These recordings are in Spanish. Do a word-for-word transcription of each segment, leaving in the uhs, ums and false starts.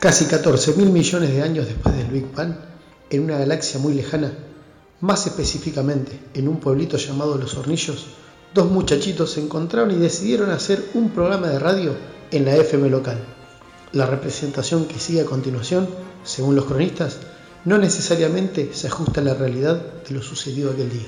Casi catorce mil millones de años después del Big Bang, en una galaxia muy lejana, más específicamente en un pueblito llamado Los Hornillos, dos muchachitos se encontraron y decidieron hacer un programa de radio en la F M local. La representación que sigue a continuación, según los cronistas, no necesariamente se ajusta a la realidad de lo sucedido aquel día.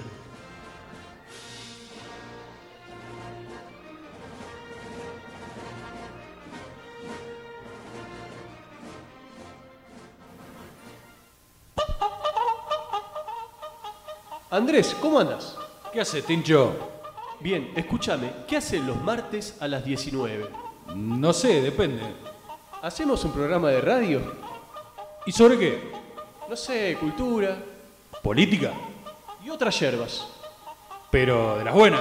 Andrés, ¿cómo andas? ¿Qué haces, Tincho? Bien, escúchame, ¿qué hacen los martes a las diecinueve? No sé, depende. ¿Hacemos un programa de radio? ¿Y sobre qué? No sé, cultura ¿Política? y otras yerbas. Pero de las buenas.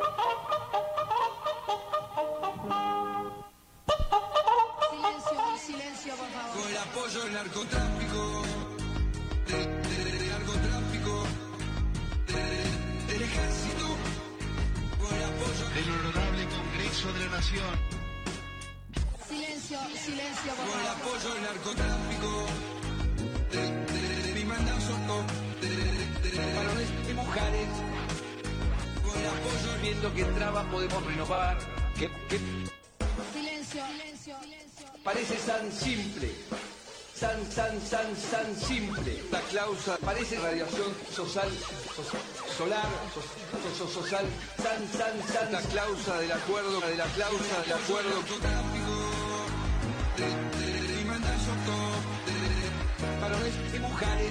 Silencio, silencio, por favor. Con el apoyo del narcotráfico, del, del, del narcotráfico, del, del ejército, con el apoyo del Honorable Congreso de la Nación, Silencio, silencio, por con el favor. apoyo del narcotráfico, de, de, de mi mandazo, de, de, de, de varones y mujeres, con el apoyo viendo que traba podemos renovar, que, que Silencio, silencio, silencio. parece tan simple, tan, tan, tan, tan simple. La cláusula parece radiación social, so- solar, so- so- so- social, tan, tan, tan. La cláusula del acuerdo, de la cláusula del acuerdo. narcotráfico, de, de, de mi mandazo, de, Varones y mujeres,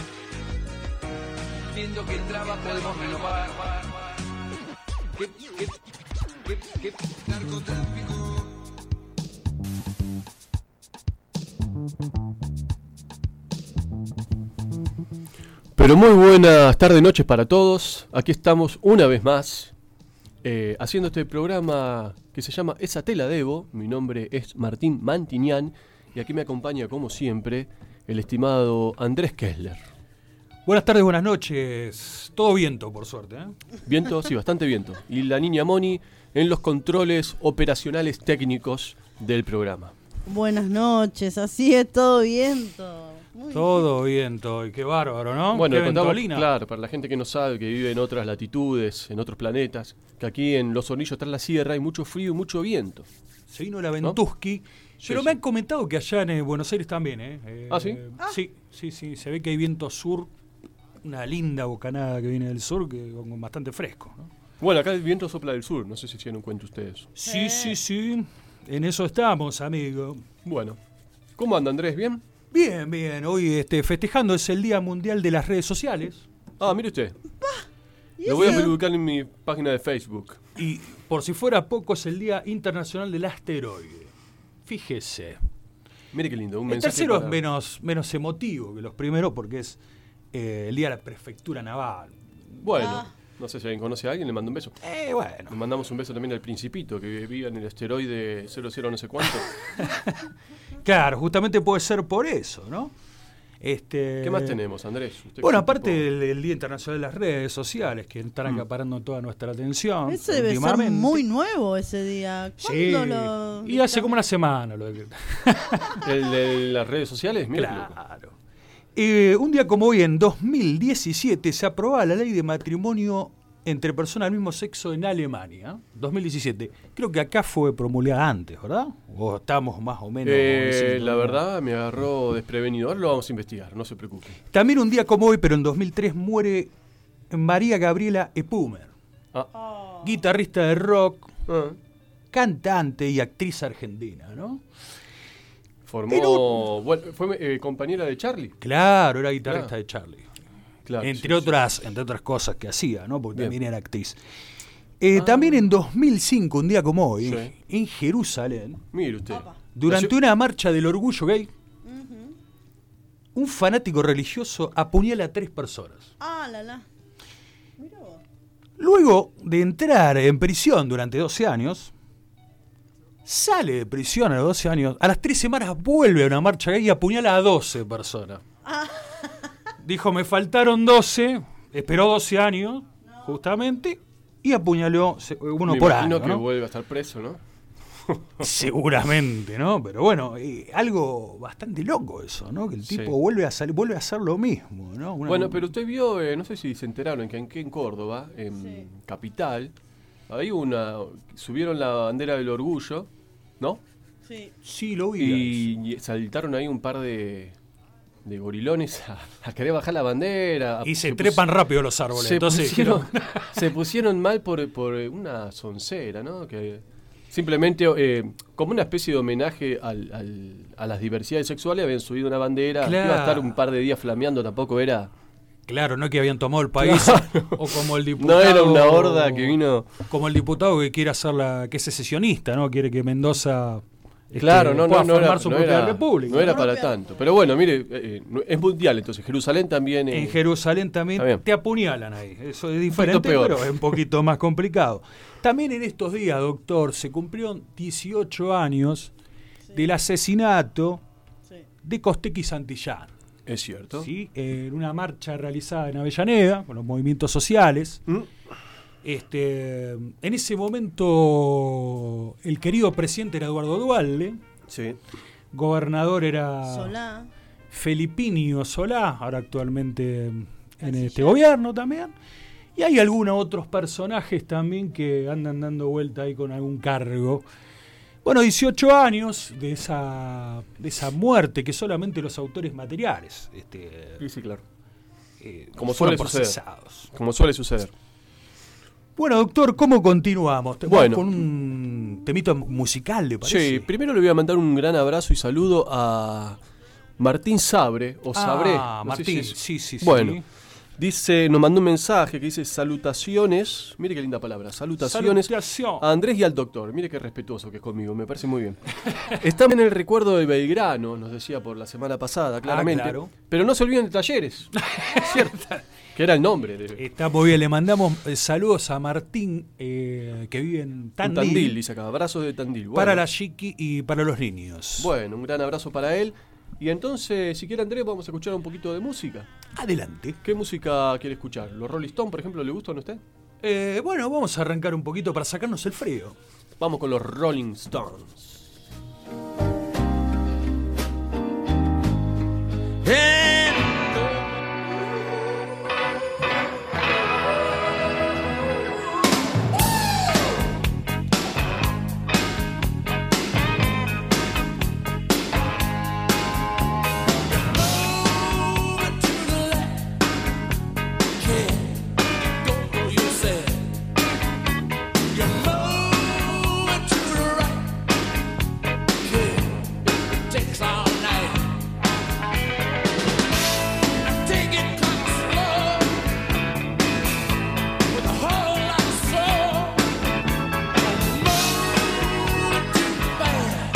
viendo que traba podemos renovar. Que, que, que, que, narcotráfico. Pero muy buenas tardes, noches para todos. Aquí estamos una vez más eh, haciendo este programa que se llama Esa te la debo. Mi nombre es Martín Mantiñán y aquí me acompaña, como siempre, el estimado Andrés Kessler. Buenas tardes, buenas noches. Todo viento, por suerte, ¿eh? Viento, sí, bastante viento. Y la niña Moni en los controles operacionales técnicos del programa. Buenas noches, así es, todo viento. Muy Todo viento, y qué bárbaro, ¿no? Bueno, qué le contamos, ventolina. claro, para la gente que no sabe, que vive en otras latitudes, en otros planetas, que aquí en Los Hornillos, tras la sierra, hay mucho frío y mucho viento. Se vino la Ventusky. Sí, Pero sí. me han comentado que allá en eh, Buenos Aires también, ¿eh? Eh, ¿Ah, sí? Sí, sí, sí. Se ve que hay viento sur, una linda bocanada que viene del sur, que con bastante fresco, ¿no? Bueno, acá el viento sopla del sur, no sé si se dieron cuenta ustedes. Sí, sí, sí. En eso estamos, amigo. Bueno, ¿cómo anda Andrés? ¿Bien? Bien, bien. Hoy este, festejando es el Día Mundial de las Redes Sociales. Ah, mire usted. ¿Y Lo voy a eso? publicar en mi página de Facebook. Y por si fuera poco, es el Día Internacional del Asteroide. Fíjese. Mire qué lindo, un El mensaje tercero para- es menos, menos emotivo que los primeros porque es eh, el Día de la Prefectura Naval. Bueno, Ah. no sé si alguien conoce a alguien, le mando un beso. Eh, bueno. Le mandamos un beso también al Principito, que vivía en el asteroide cero cero no sé cuánto. Claro, justamente puede ser por eso, ¿no? Este, ¿Qué más tenemos, Andrés? Usted que Bueno, es un aparte tipo- del, del Día Internacional de las Redes Sociales, que están Mm. acaparando toda nuestra atención. Ese debe ser últimamente. muy nuevo ese día. Sí, ¿Cuándo lo y hace como una semana lo de... ¿El de las redes sociales? Mira qué loco. Claro. Eh, un día como hoy, en dos mil diecisiete, se aprobaba la ley de matrimonio entre personas del mismo sexo en Alemania. dos mil diecisiete. Creo que acá fue promulgada antes, ¿verdad? O estamos más o menos... Eh, diciendo, la ¿no? verdad me agarró desprevenido. Ahora lo vamos a investigar, no se preocupe. También un día como hoy, pero en dos mil tres, muere María Gabriela Epumer, Ah. guitarrista de rock, Ah. cantante y actriz argentina, ¿no? Formó. Bueno, fue eh, compañera de Charlie. Claro, era guitarrista Claro. de Charlie. Claro. entre sí, otras entre otras cosas que hacía, ¿no? Porque Bien. también era actriz. Eh, Ah. También en dos mil cinco, un día como hoy, Sí. en Jerusalén, sí. Mire usted. Opa. durante Nació- una marcha del orgullo gay, Ujú. un fanático religioso apuñala a tres personas. Ah, la la. Mirá vos. Luego de entrar en prisión durante doce años, sale de prisión a los doce años, a las tres semanas vuelve a una marcha gay y apuñala a doce personas. Dijo, me faltaron doce, esperó doce años, justamente, y apuñaló se- uno Me por imagino año, que ¿no? vuelve a estar preso, ¿no? Seguramente, ¿no? Pero bueno, eh, algo bastante loco eso, ¿no? Que el tipo Sí. vuelve a salir, vuelve a hacer lo mismo, ¿no? Una- Bueno, pero usted vio, eh, no sé si se enteraron, que en, que en Córdoba, en Sí. Capital, hay una, subieron la bandera del orgullo, ¿no? Sí. Sí, lo vi. Y, y saltaron ahí un par de, de gorilones a, a querer bajar la bandera. Y se pus- trepan rápido los árboles. Se Entonces, pusieron, pero- se pusieron mal por, por una soncera, ¿no? Que simplemente, eh, como una especie de homenaje al, al- a las diversidades sexuales, habían subido una bandera que iba a Claro. estar un par de días flameando, tampoco era... Claro, no es que habían tomado el país Claro. o como el diputado. No era una horda que vino... Como el diputado que quiere hacer la. Que es secesionista, ¿no? Quiere que Mendoza. este, Claro, no, pueda no, no formar era, su no propia era- república. no era ¿no? para Propia- tanto. Pero bueno, mire, eh, no- es mundial, entonces Jerusalén también... eh, En Jerusalén también Está bien. te apuñalan ahí. Eso es diferente, peor. pero es un poquito más complicado. También en estos días, doctor, se cumplieron dieciocho años del asesinato Sí. de Costequi Santillán. es cierto. ¿Sí? En una marcha realizada en Avellaneda, con los movimientos sociales. ¿Mm? Este, en ese momento, el querido presidente era Eduardo Duhalde, Sí. gobernador era Solá. Felipinio Solá, ahora actualmente en este gobierno también. Y hay algunos otros personajes también que andan dando vuelta ahí con algún cargo. Bueno, dieciocho años de esa, de esa muerte que solamente los autores materiales este, Sí, sí, claro. eh, Como fueron suele suceder. procesados. Como suele suceder. Bueno, doctor, ¿cómo continuamos? Te- Bueno. Vamos con un temito musical, ¿le parece? Sí, primero le voy a mandar un gran abrazo y saludo a Martín Sabre, o Sabré. Ah, no sé Martín, si es- sí, sí, sí. Bueno, dice, nos mandó un mensaje que dice salutaciones, mire qué linda palabra, salutaciones Salutación. a Andrés y al doctor, mire qué respetuoso que es conmigo, me parece muy bien. Estamos en el recuerdo de Belgrano, nos decía por la semana pasada, claramente, claro. pero no se olviden de Talleres, ¿cierto? Que era el nombre de Está muy bien, le mandamos eh, saludos a Martín, eh, que vive en Tandil, Tandil, dice acá, abrazos de Tandil. Bueno, para la Chiqui y para los niños. bueno, un gran abrazo para él. Y entonces, si quiere Andrés, vamos a escuchar un poquito de música. Adelante. ¿Qué música quiere escuchar? ¿Los Rolling Stones, por ejemplo, le gustan a usted? Eh, bueno, vamos a arrancar un poquito para sacarnos el frío. Vamos con los Rolling Stones. Takes all night. Take it kind of slow, with a whole lot of soul. Move too fast,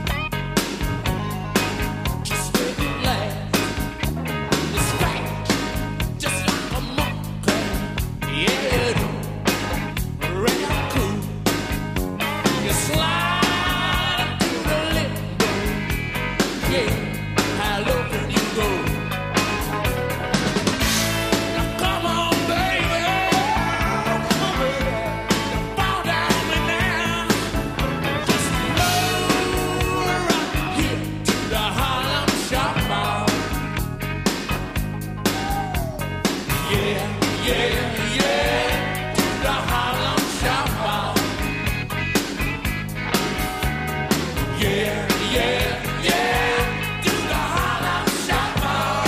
just make it last. Distract, just like a monkey. Yeah, real cool. You slide through the lip. Yeah, how low can you go? Now come on, baby, come on, baby, fall down me now. Just move right here to the Harlem Shop Mall. Yeah, yeah, yeah, to the Harlem Shop Mall. Yeah, yeah, yeah, to the Harlem Shop Mall.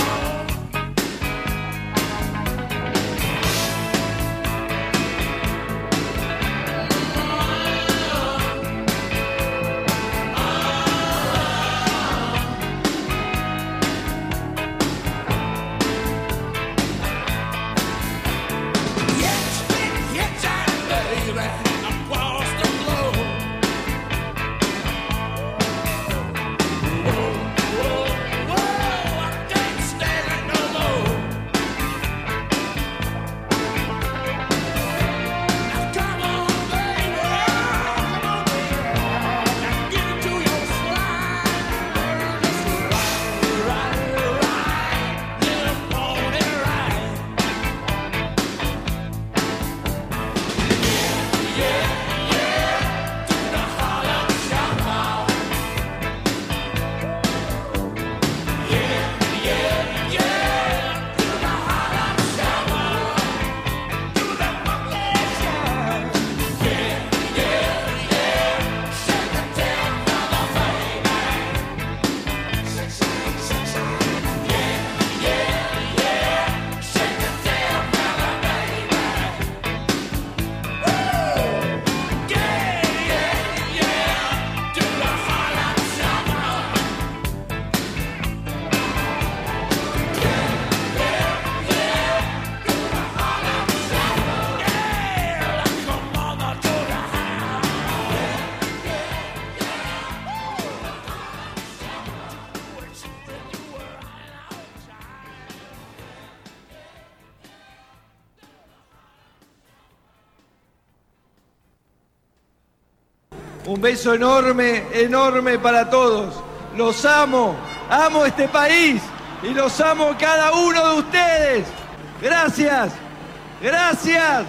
Un beso enorme, enorme para todos. Los amo, amo este país y los amo cada uno de ustedes. Gracias, gracias,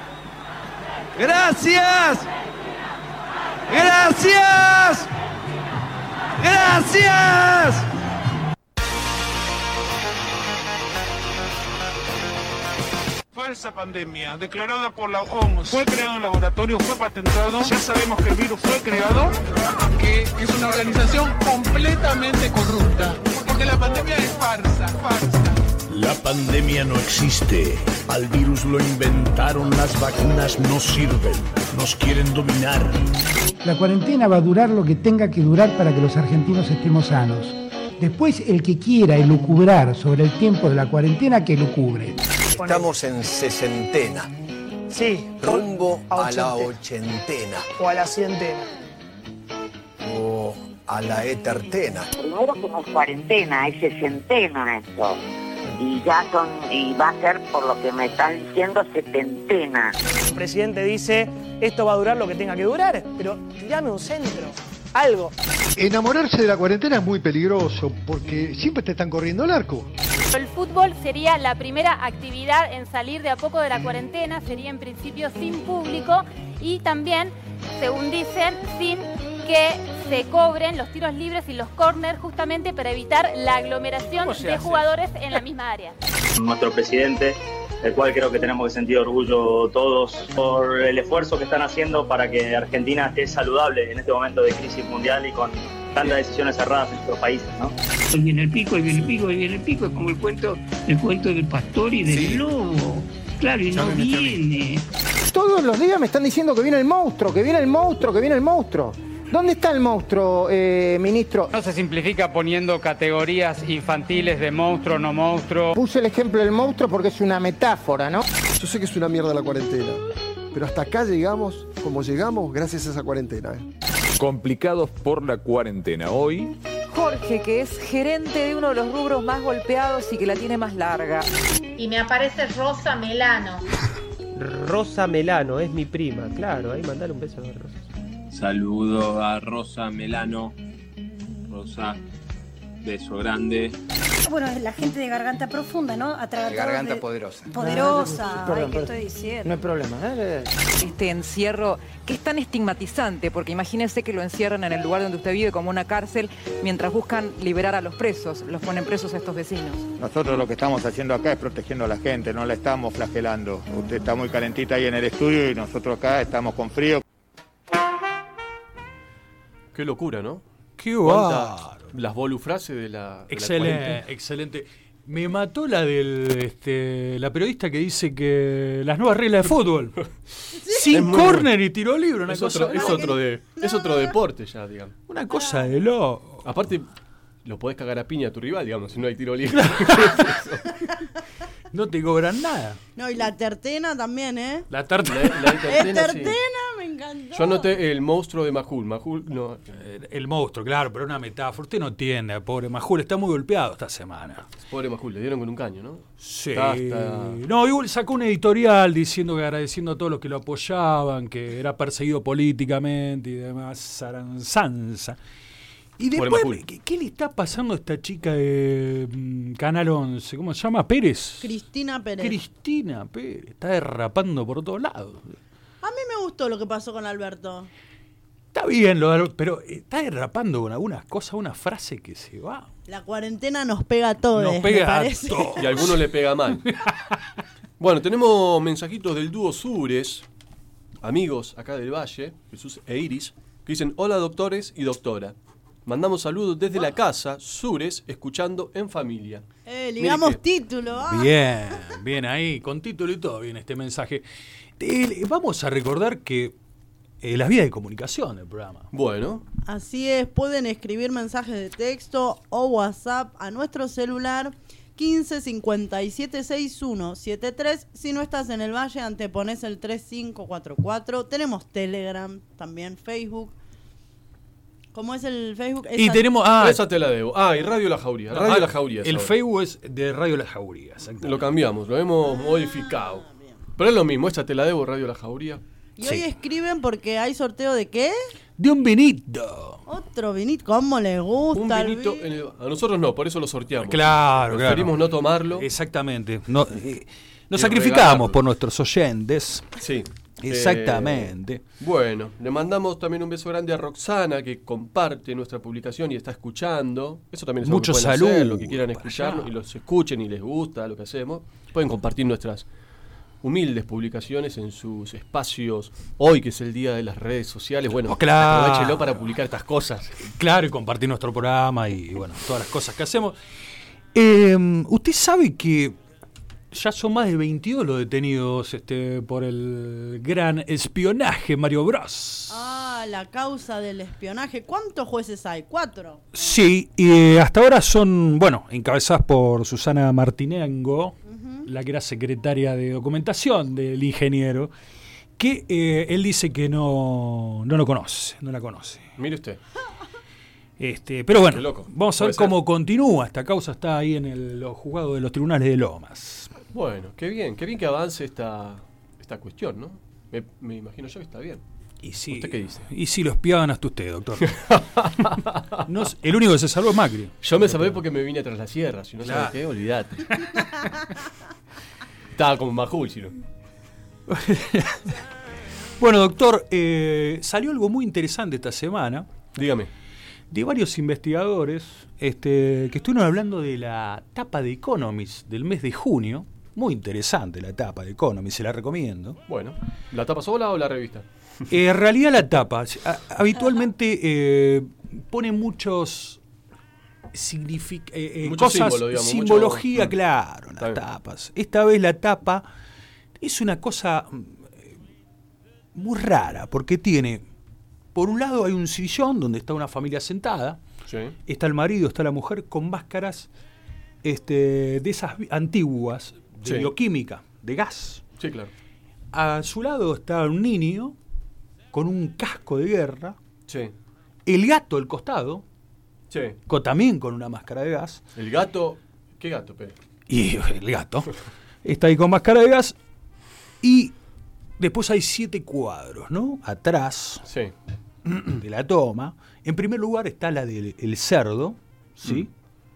gracias, gracias, gracias. Falsa pandemia, declarada por la O M S, fue creado en laboratorio, fue patentado, ya sabemos que el virus fue creado, que es una organización completamente corrupta, porque la pandemia es farsa, farsa. La pandemia no existe, al virus lo inventaron, las vacunas no sirven, nos quieren dominar. La cuarentena va a durar lo que tenga que durar para que los argentinos estemos sanos. Después, el que quiera elucubrar sobre el tiempo de la cuarentena, que elucubre. Estamos en sesentena. Sí. Rumbo a, a la ochentena. O a la cientena. O a la etertena. Primero que no es cuarentena, es sesentena esto. Y ya son, y va a ser, por lo que me están diciendo, setentena. El presidente dice, esto va a durar lo que tenga que durar, pero tirame un centro, algo. Enamorarse de la cuarentena es muy peligroso, porque siempre te están corriendo el arco. El fútbol sería la primera actividad en salir de a poco de la cuarentena, sería en principio sin público y también, según dicen, sin que se cobren los tiros libres y los córners, justamente para evitar la aglomeración de jugadores en la misma área. Nuestro presidente, del cual creo que tenemos que sentir orgullo todos por el esfuerzo que están haciendo para que Argentina esté saludable en este momento de crisis mundial y con tantas decisiones cerradas en nuestros países, ¿no? Hoy viene el pico, hoy viene el pico, hoy viene el pico, es como el cuento, el cuento del pastor y del sí. lobo. Claro, y no viene. Todos los días me están diciendo que viene el monstruo, que viene el monstruo, que viene el monstruo. ¿Dónde está el monstruo, eh, ministro? No se simplifica poniendo categorías infantiles de monstruo, no monstruo. Puse el ejemplo del monstruo porque es una metáfora, ¿no? Yo sé que es una mierda la cuarentena, pero hasta acá llegamos como llegamos gracias a esa cuarentena. ¿eh? Complicados por la cuarentena. Hoy... Jorge, que es gerente de uno de los rubros más golpeados y que la tiene más larga. Y me aparece Rosa Melano. Rosa Melano, es mi prima, claro, ahí mandale un beso a Rosa. Saludo a Rosa Melano. Rosa, beso grande. Bueno, es la gente de garganta profunda, ¿no? De garganta de... poderosa. Poderosa, no, no, no, ay, ¿qué estoy diciendo? No hay problema. ¿eh? Este encierro que es tan estigmatizante, porque imagínense que lo encierran en el lugar donde usted vive como una cárcel, mientras buscan liberar a los presos, los ponen presos a estos vecinos. Nosotros lo que estamos haciendo acá es protegiendo a la gente, no la estamos flagelando. Usted está muy calentita ahí en el estudio y nosotros acá estamos con frío. Qué locura, ¿no? Qué guau. Las volufrases de la. De excelente, la excelente. Me mató la del este, la periodista que dice que las nuevas reglas de fútbol. ¿Sí? Sin córner y tiro libre, una es cosa. Otro, es otro de, no. es otro deporte ya, digamos. Una cosa de loco. Aparte, lo podés cagar a piña a tu rival, digamos, si no hay tiro libre. No te cobran nada. No, y la tertena también, ¿eh? La tertena. La, la tertena, es tertena, sí. Me encantó. Yo anoté el monstruo de Majul. Majul, no. El, el monstruo, claro, pero una metáfora. Usted no entiende, pobre Majul, está muy golpeado esta semana. Pobre Majul, le dieron con un caño, ¿no? Sí. Está, está... No, igual sacó un editorial diciendo que agradeciendo a todos los que lo apoyaban, que era perseguido políticamente y demás, zaranzanza. Y después, ¿qué, ¿qué le está pasando a esta chica de um, Canal once? ¿Cómo se llama? Pérez. Cristina Pérez. Cristina Pérez. Está derrapando por todos lados. A mí me gustó lo que pasó con Alberto. Está bien, lo, pero está derrapando con algunas cosas, una frase que se va. La cuarentena nos pega a todos. Nos pega a todos. Y a algunos le pega mal. Bueno, tenemos mensajitos del dúo Sures, amigos acá del Valle, Jesús e Iris, que dicen: hola doctores y doctora. Mandamos saludos desde la casa, Sures, escuchando en familia. Eh, ligamos título. ¿Ah? Bien, bien ahí, con título y todo viene este mensaje. Eh, vamos a recordar que eh, las vías de comunicación del programa. Bueno. Así es, pueden escribir mensajes de texto o WhatsApp a nuestro celular quince cincuenta y siete sesenta y uno setenta y tres. Si no estás en el Valle, antepones el tres cinco cuatro cuatro. Tenemos Telegram, también Facebook. ¿Cómo es el Facebook? Esa, y tenemos. Ah, esa te la debo. Ah, y Radio La Jauría. Radio ah, La Jauría. El ahora. Facebook es de Radio La Jauría. Lo cambiamos, lo hemos ah, modificado. Bien. Pero es lo mismo, esta te la debo, Radio La Jauría. Y Sí. hoy escriben porque hay sorteo de ¿qué? De un vinito. Otro vinito. ¿Cómo les gusta Un el vinito, vino? en el- a nosotros no, por eso lo sorteamos. Claro, Preferimos claro. no tomarlo. Exactamente. No, eh, nos Y sacrificamos regalarlo. por nuestros oyentes. Sí. Exactamente. Eh, bueno, le mandamos también un beso grande a Roxana, que comparte nuestra publicación y está escuchando. Eso también es algo que Mucho pueden salud hacer, lo que quieran para escucharnos allá. y los escuchen y les gusta lo que hacemos. Pueden compartir nuestras humildes publicaciones en sus espacios. Hoy, que es el día de las redes sociales, bueno, Oh, claro. aprovechenlo para publicar estas cosas. Claro, y compartir nuestro programa y, bueno, todas las cosas que hacemos. Eh, usted sabe que ya son más de veintidós los detenidos este, por el gran espionaje Mario Bros. Ah, la causa del espionaje. ¿Cuántos jueces hay? ¿Cuatro? Sí, y eh, hasta ahora son, bueno, encabezadas por Susana Martinengo, la que era secretaria de documentación del ingeniero, que eh, él dice que no, no lo conoce, no la conoce. Mire usted. Este, pero bueno, Qué loco. vamos a ver Puede ser. cómo continúa. Esta causa está ahí en el, los juzgados de los tribunales de Lomas. Bueno, qué bien, qué bien que avance esta, esta cuestión, ¿no? Me, me imagino yo que está bien. Y sí, ¿Usted qué dice? Y si lo espiaban hasta usted, doctor. No es- el único que se salvó es Macri. Yo me salvé porque me vine tras la sierra, si no Claro. sabes qué, olvídate. Estaba como Majul, si no. Bueno, doctor, eh, salió algo muy interesante esta semana. Dígame. De varios investigadores este, que estuvieron hablando de la tapa de Economist del mes de junio. Muy interesante la tapa de Economist, se la recomiendo. Bueno, ¿la tapa sola o la revista? Eh, en realidad la tapa, a- habitualmente eh, pone muchos signific- eh, eh, Mucho cosas, símbolo, digamos, simbología, mucho- claro, en Está las bien. tapas. Esta vez la tapa es una cosa mm, muy rara, porque tiene, por un lado hay un sillón donde está una familia sentada, Sí. está el marido, está la mujer con máscaras este, de esas vi- antiguas, de Sí. bioquímica, de gas. Sí, claro. A su lado está un niño con un casco de guerra. Sí. El gato al costado, Sí. co- también con una máscara de gas. El gato. ¿Qué gato, Pérez? Y el gato está ahí con máscara de gas. Y después hay siete cuadros, ¿no? Atrás Sí. de la toma. En primer lugar está la del el cerdo, ¿sí?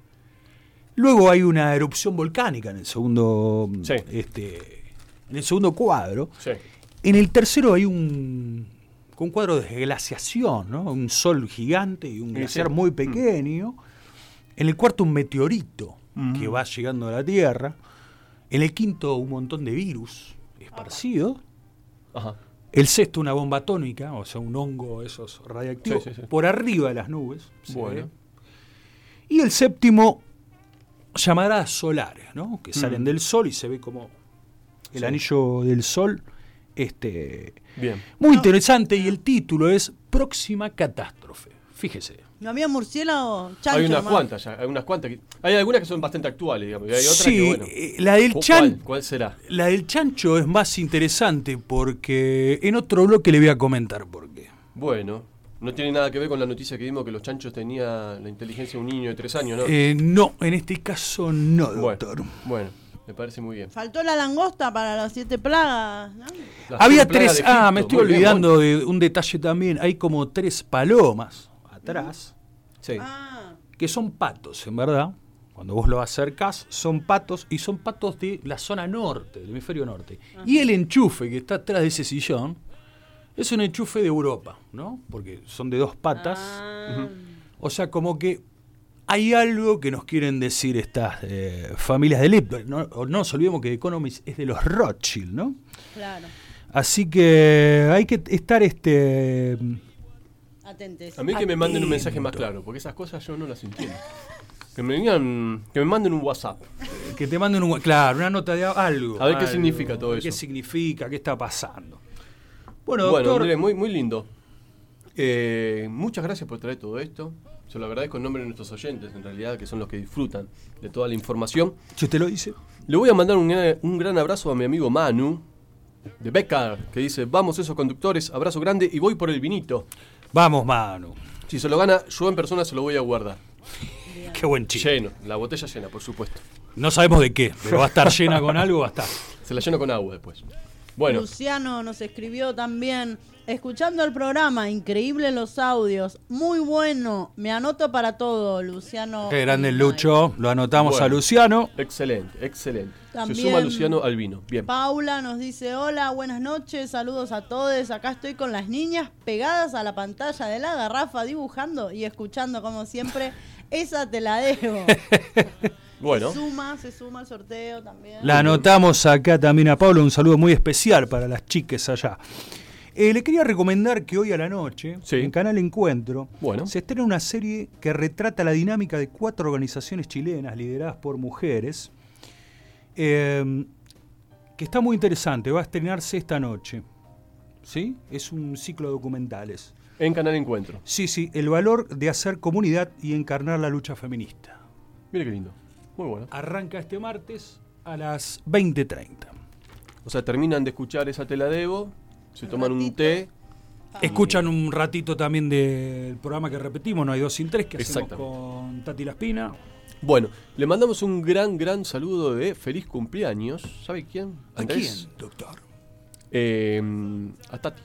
Luego hay una erupción volcánica en el segundo, Sí. este, en el segundo cuadro. Sí. En el tercero hay un, un cuadro de glaciación, ¿no? Un sol gigante y un Sí, glaciar sí. muy pequeño. En el cuarto un meteorito que va llegando a la Tierra. En el quinto un montón de virus esparcidos. Ajá. El sexto una bomba atómica, o sea, un hongo esos radiactivos, Sí, sí, sí. por arriba de las nubes. se Bueno. ve. Y el séptimo, llamadas solares, ¿no? Que salen Mm. del Sol y se ve como el Sí. anillo del Sol. Este, Bien. muy interesante, y el título es Próxima Catástrofe. Fíjese. ¿No había murciélago? Chancho, hay unas hermano. cuantas ya, hay unas cuantas. Que, hay algunas que son bastante actuales, digamos. Y hay otras Sí, que, bueno. eh, la del ¿cu- chan- ¿Cuál, cuál será? La del chancho es más interesante porque en otro bloque le voy a comentar por qué. Bueno, no tiene nada que ver con la noticia que dimos que los chanchos tenían la inteligencia de un niño de tres años, ¿no? Eh, no, en este caso no, doctor. Bueno, bueno, me parece muy bien. Faltó la langosta para las siete plagas, ¿no? La Había siete plagas tres, de ah, Egipto, me estoy muy bien, olvidando de un detalle también. Hay como tres palomas atrás, Sí. Ah, que son patos, en verdad. Cuando vos los acercás, son patos, y son patos de la zona norte, del hemisferio norte. Y el enchufe que está atrás de ese sillón es un enchufe de Europa, ¿no? Porque son de dos patas. ah. O sea, como que hay algo que nos quieren decir estas eh, familias de Lipton. No, no nos olvidemos que Economist es de los Rothschild, ¿no? Claro. Así que hay que estar este Atentes. A mí que me manden un mensaje más Atento. claro, porque esas cosas yo no las entiendo. Que me digan, que me manden un WhatsApp. que te manden un, claro, una nota de algo. A ver qué algo, significa todo ¿Qué eso? significa? ¿Qué está pasando? Bueno, Bueno, doctor, Andrés, muy, muy lindo. Eh, muchas gracias por traer todo esto. Se lo agradezco en nombre de nuestros oyentes, en realidad, que son los que disfrutan de toda la información. si usted lo dice. Le voy a mandar un, gran- un gran abrazo a mi amigo Manu, de Becar, que dice, vamos esos conductores, abrazo grande y voy por el vinito. Vamos, Manu. Si se lo gana, yo en persona se lo voy a guardar. Qué buen chico. Lleno, la botella llena, por supuesto. No sabemos de qué, pero va a estar llena con algo, va a estar. Se la lleno con agua después. Bueno. Luciano nos escribió también, escuchando el programa, increíble los audios, muy bueno, me anoto para todo, Luciano. Qué grande el Lucho, lo anotamos bueno, a Luciano. Excelente, excelente. También se suma Luciano al vino. Bien. Paula nos dice, hola, buenas noches, saludos a todos, acá estoy con las niñas pegadas a la pantalla de la garrafa dibujando y escuchando como siempre, esa te la dejo. Bueno. Se suma, se suma al sorteo también. La anotamos acá también a Pablo, un saludo muy especial para las chiques allá. Eh, le quería recomendar que hoy a la noche, sí. en Canal Encuentro, bueno. se estrena una serie que retrata la dinámica de cuatro organizaciones chilenas lideradas por mujeres, eh, que está muy interesante, va a estrenarse esta noche. ¿Sí? Es un ciclo de documentales. En Canal Encuentro. Sí, sí, el valor de hacer comunidad y encarnar la lucha feminista. Mire qué lindo. Muy bueno. Arranca este martes a las veinte treinta. O sea, terminan de escuchar esa Te la debo, se un toman ratito. un té. Escuchan un ratito también del programa que repetimos, No hay dos sin tres, que hacemos con Tati Laspina. Bueno, le mandamos un gran, gran saludo de feliz cumpleaños. ¿Sabe quién? ¿A quién, doctor? Eh, a Tati.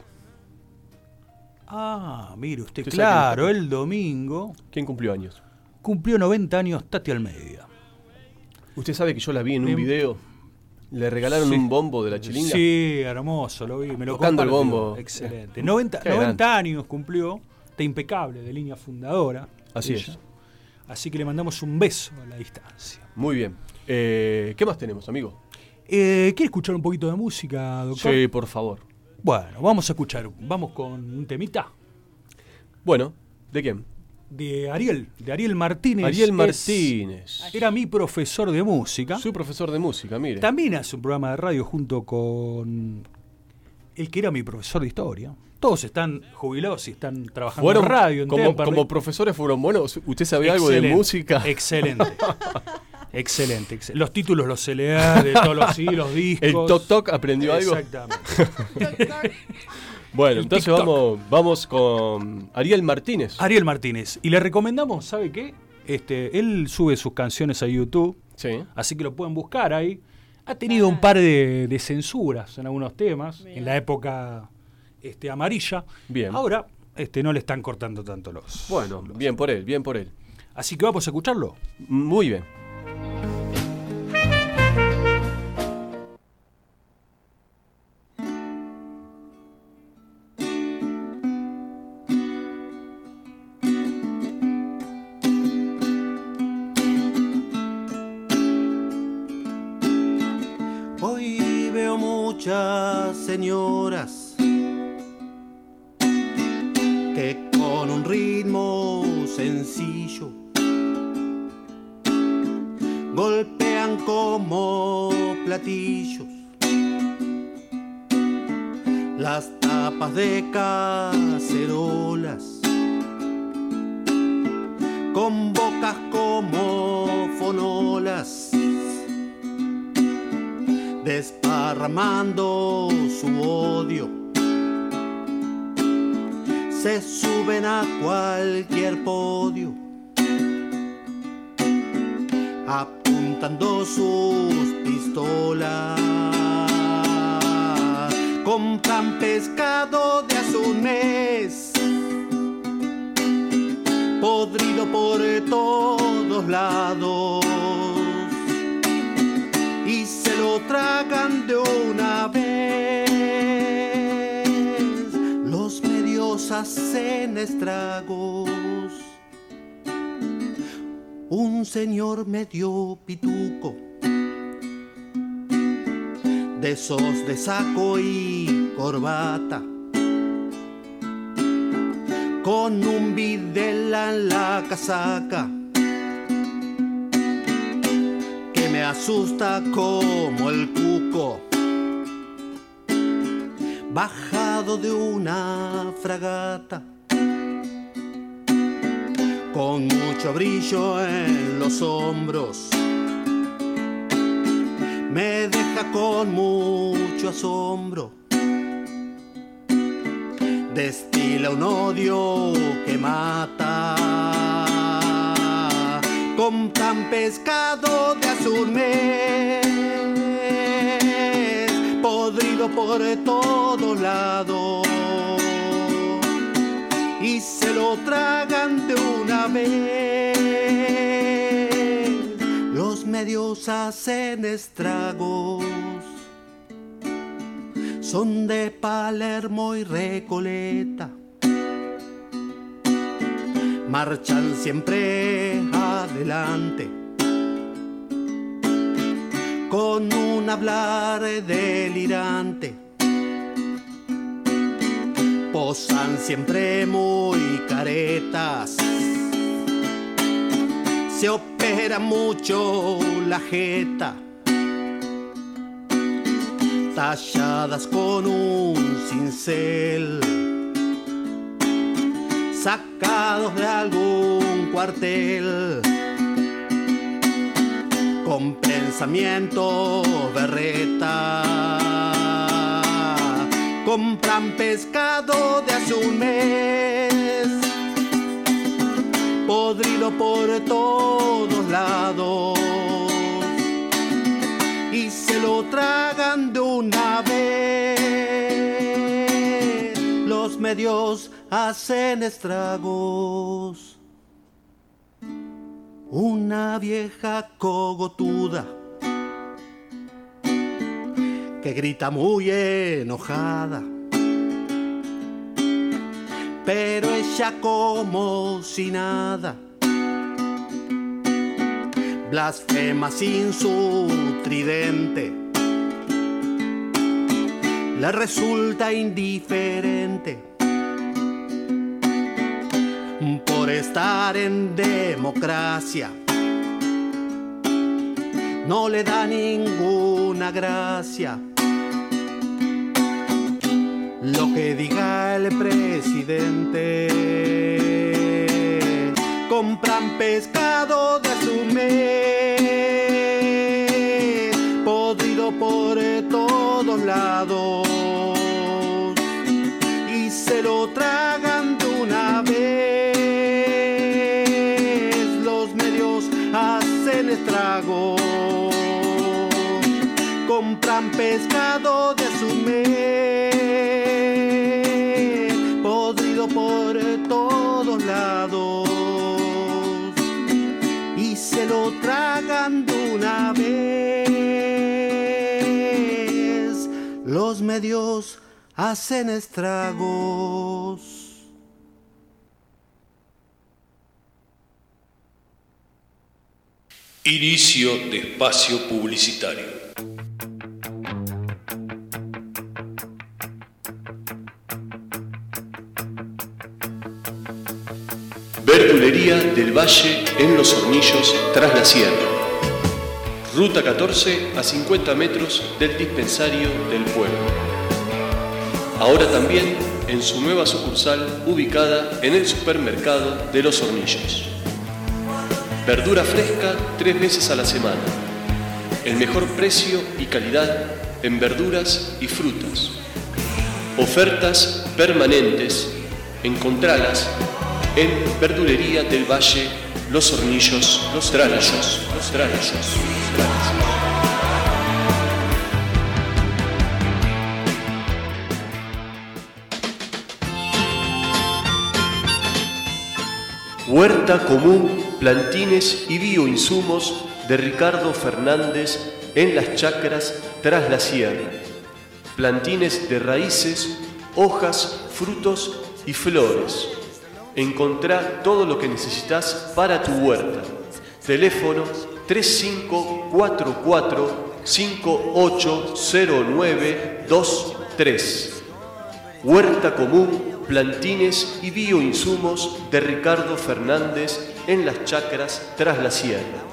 Ah, mire usted, usted claro, el domingo. ¿Quién cumplió años? Cumplió noventa años Tati Almeida. Usted sabe que yo la vi en un video. Le regalaron sí. un bombo de la chilinga. Sí, hermoso, lo vi. Me lo Tocando el bombo. Excelente. noventa, noventa años cumplió. Está impecable, de línea fundadora. Así ella. es. Así que le mandamos un beso a la distancia. Muy bien. Eh, ¿Qué más tenemos, amigo? Eh, ¿Quiere escuchar un poquito de música, doctor? Sí, por favor. Bueno, vamos a escuchar. Vamos con un temita. Bueno, ¿de quién? De Ariel, de Ariel Martínez. Ariel Martínez. Es, era mi profesor de música. Su profesor de música, mire. También hace un programa de radio junto con el que era mi profesor de historia. Todos están jubilados y están trabajando fueron, en radio. En como, como profesores fueron buenos. ¿Usted sabía excelente, algo de música? Excelente. Excelente, excelente. Los títulos los se lee de todos los, sí, los discos. ¿El Toc Toc aprendió algo? Exactamente. Bueno, el entonces vamos, vamos con Ariel Martínez. Ariel Martínez. Y le recomendamos, ¿sabe qué? Este, él sube sus canciones a YouTube. Sí. Así que lo pueden buscar ahí. Ha tenido un par de, de censuras en algunos temas. Bien. En la época este, amarilla. Bien. Ahora este, no le están cortando tanto los... Bueno, los bien por él, bien por él. Así que vamos a escucharlo. Muy bien. Hoy veo muchas señoras que con un ritmo sencillo golpean como platillos las tapas de cacerolas, con bocas como fonolas, desparramando su odio. Se suben a cualquier podio, apuntando sus pistolas. Compran pescado de hace un mes, podrido por todos lados, y se lo tragan de una vez. Los medios hacen estragos. Un señor medio pituco, de esos de saco y corbata, con un videla en la casaca, que me asusta como el cuco, bajado de una fragata, con mucho brillo en los hombros. Me deja con mucho asombro. Destila un odio que mata. Compran pescado de hace un mes, podrido por todos lados y se lo tragan de una vez. Los medios hacen estragos, son de Palermo y Recoleta, marchan siempre adelante con un hablar delirante, posan siempre muy caretas, se opera mucho la jeta, talladas con un cincel, sacados de algún cuartel, con pensamiento berreta, compran pescado de hace un mes, podrido por todos lados, y se lo tragan de una vez. Los medios hacen estragos. Una vieja cogotuda que grita muy enojada, pero ella como si nada blasfema sin su tridente, le resulta indiferente por estar en democracia, no le da ninguna gracia lo que diga el presidente. Compran pescado de su mes, podrido por todos lados, y se lo tragan de una vez. Los medios hacen estragos, compran pescado de su mes, podrido por todos lados, y se lo tragan de una vez. Los medios hacen estragos. Inicio de espacio publicitario. Verdulería del Valle en Los Hornillos, tras la sierra. Ruta catorce a cincuenta metros del dispensario del pueblo. Ahora también en su nueva sucursal ubicada en el supermercado de Los Hornillos. Verdura fresca tres veces a la semana. El mejor precio y calidad en verduras y frutas. Ofertas permanentes. Encontralas en Verdulería del Valle, Los Hornillos, Los Trallos, Los Trallos. Huerta Común, Plantines y Bioinsumos de Ricardo Fernández en las chacras tras la sierra. Plantines de raíces, hojas, frutos y flores. Encontrá todo lo que necesitas para tu huerta. Teléfono tres cinco cuatro cuatro cinco ocho cero nueve dos tres. Huerta Común, Plantines y Bioinsumos de Ricardo Fernández en las chacras tras la sierra.